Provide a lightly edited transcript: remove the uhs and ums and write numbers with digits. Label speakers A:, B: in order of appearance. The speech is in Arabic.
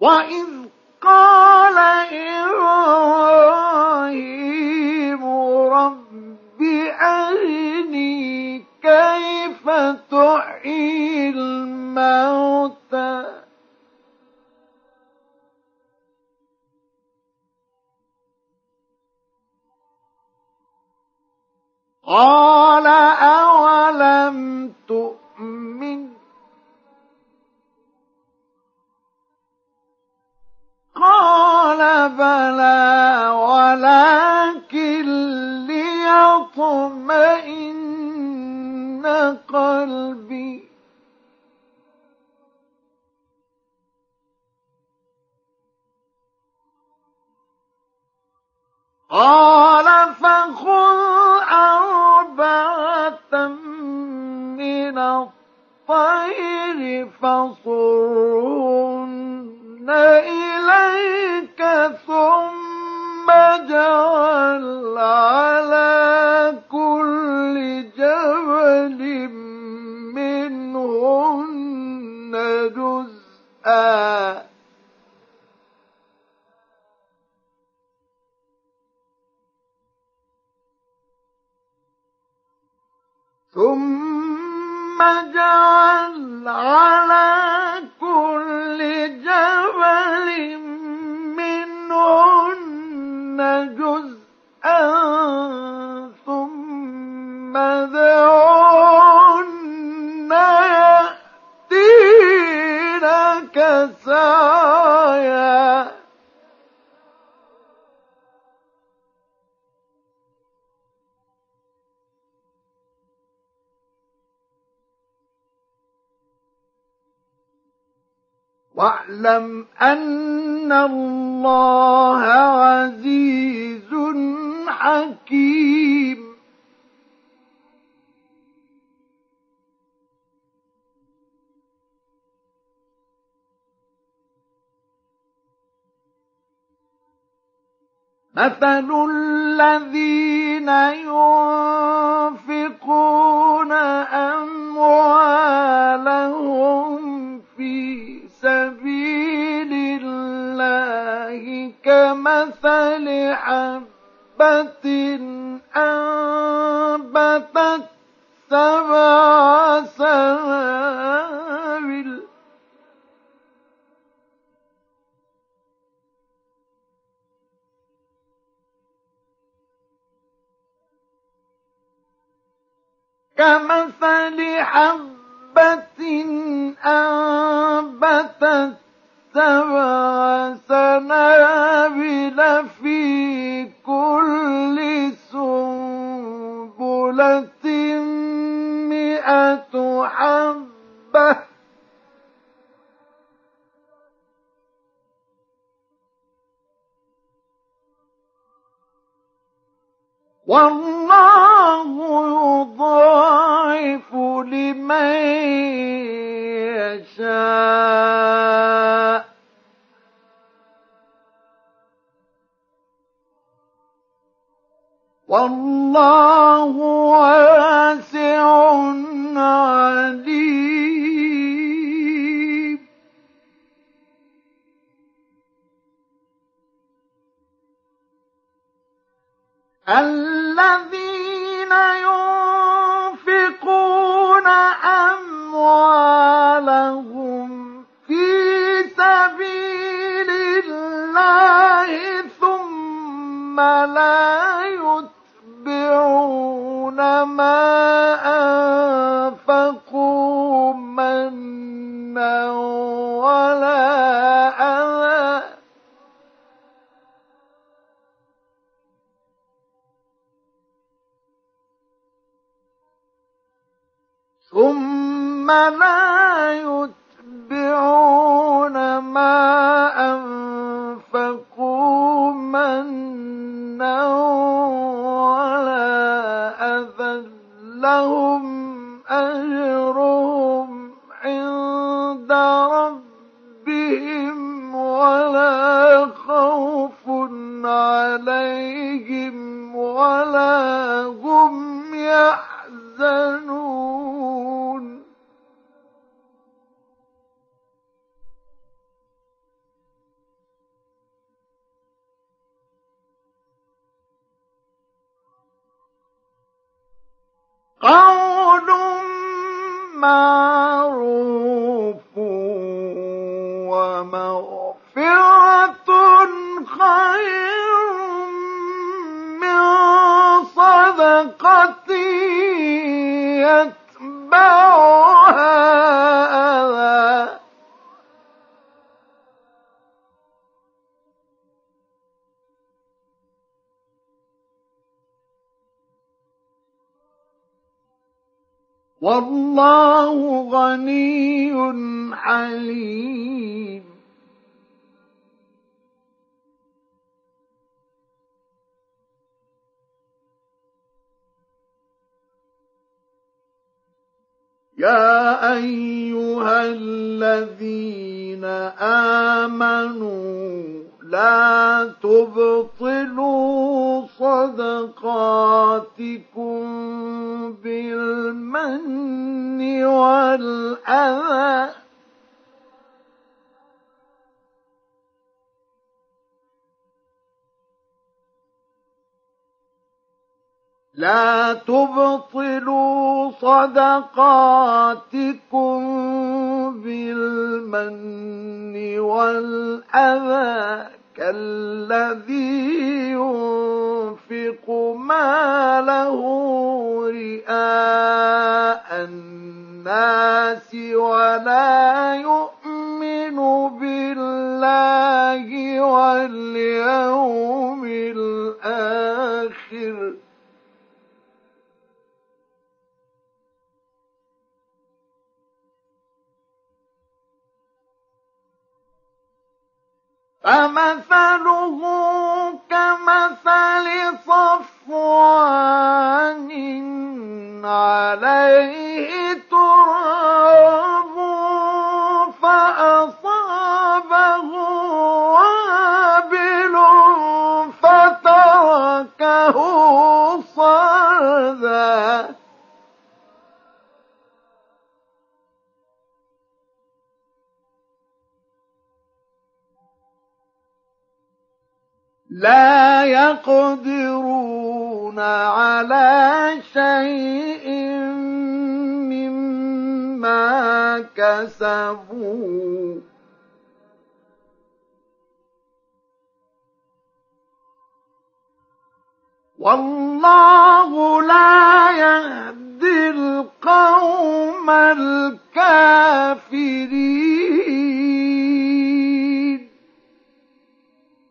A: وإذ قال إبراهيم رب أرني كيف تحيي الموتى قال أولم تؤمن قال بلى ولكن ليطمئن قلبي قال فخذ أربعة من الطير فصرهن إليك ثم اجعل على كل جبل منهن جزءا ثم اجعل على كل جبل منهن جزءا ثم ادعهن يأتينك سعيا واعلم أن الله عزيز حكيم مثل الذين ينفقون أموالهم في سبيل الله كمثل حبة أنبتت سبع سنابل كمثل حبة أنبتت سبع سنابل في كل سنبلة 100 حبة والله يضاعف لمن يشاء والله واسع عليم الذين ينفقون أموالهم في سبيل الله ثم لا يتبعون ما أنفقوا منا ولا أذى ثم لا يتبعون ما أنفقوا منا ولا أذى لهم أجرهم عند ربهم ولا خوف عليهم ولا هم يحزنون معروف ومغفرة خير من صدقة يتبعها أذى. والله غني حليم. يا أيها الذين آمنوا لا تبطلوا صدقاتكم بالمن والأذى لا تبطلوا صدقاتكم بالمن والأذى كالذي ينفق ماله رئاء الناس ولا يؤمن بالله واليوم الآخر فمثله كمثل صفوان عليه تراب فأصابه وابل فتركه صردا لا يقدرون على شيء مما كسبوا والله لا يهدي القوم الكافرين.